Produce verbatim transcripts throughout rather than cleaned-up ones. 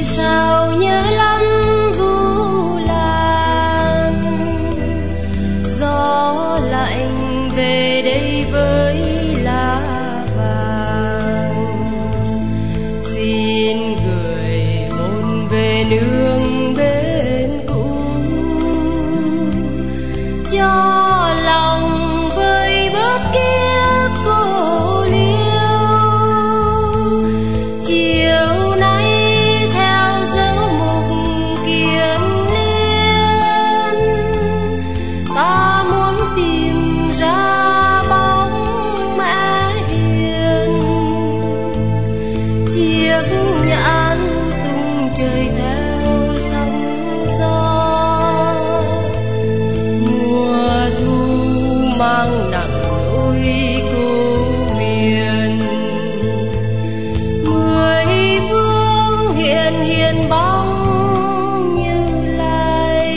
sao nhớ lắm Vu Lan, gió lạnh về đây với lá vàng, xin gửi hôn về nương bên cũ, cho lòng vơi bớt kiếp cô liêu. Chiều nay theo dấu mục kiền liên, ta muốn tìm ra bóng mẹ hiền. Chiếc nhãn tung trời theo sóng gió, mùa thu mang nặng nỗi cô miền. Mười phương hiện hiện bóng Như Lai,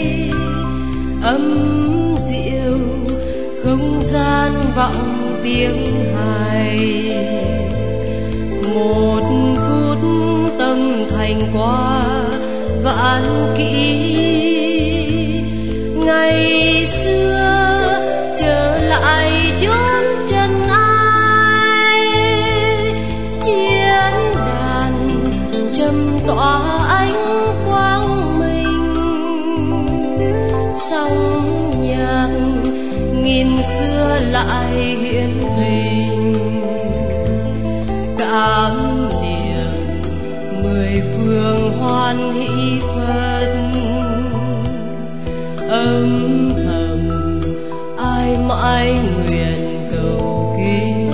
âm dịu không gian vọng tiếng hài. Một phút tâm thành qua vạn kỷ, ngày xưa trở lại chốn trần ai. Chiến đàn trầm tỏa ánh quang minh, sóng nhạc nghìn xưa lại hiện hình. Cảm niệm mười phương hoan hỷ phân, âm thầm ai mãi nguyện cầu kính.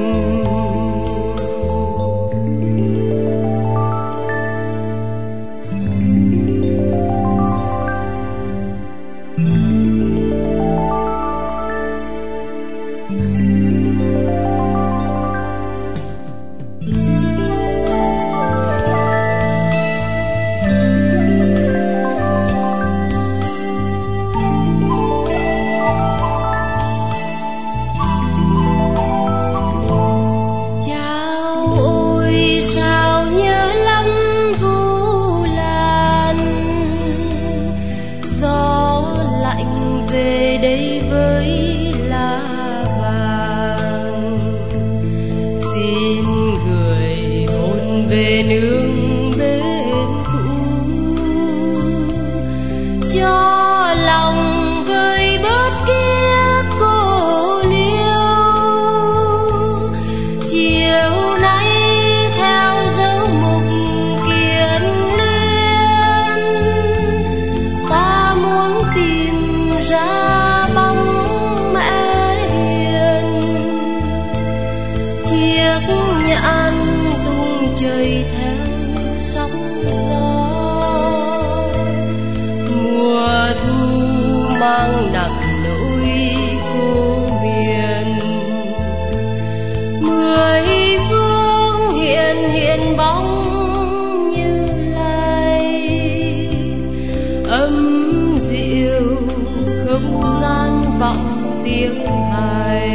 Về đây với lá vàng, xin gửi hôn về nương bên cũ, cho lòng vơi bớt kiếp cô liêu. Chiều nay theo dấu mục kiền liên, ta muốn tìm ra bóng mẹ hiền. Chiếc nhãn tung trời theo sóng gió, mùa thu mang nặng nỗi cô miền. Mười phương hiện hiện bóng Như Lai, âm dịu không gian vọng tiếng hài.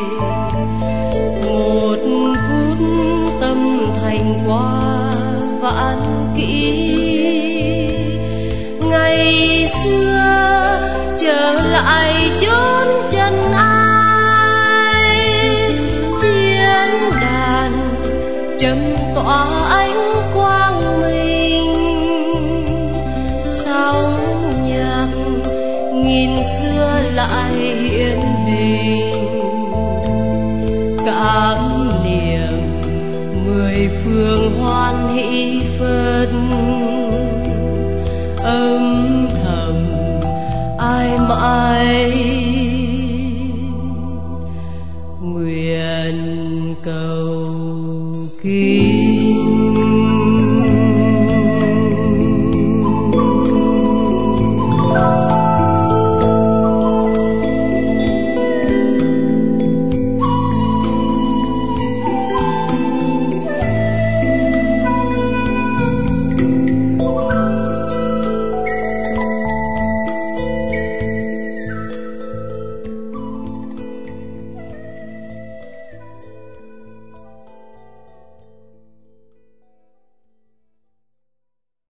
Một phút tâm thành qua vạn kỷ, ngày xưa trở lại chốn trần ai. Chiến đàn trầm tỏa ánh quang minh, sóng nhạc nghìn xưa lại hiện hình. Cảm niệm mười phương hoan hỷ phân, âm thầm ai mãi nguyện cầu kính.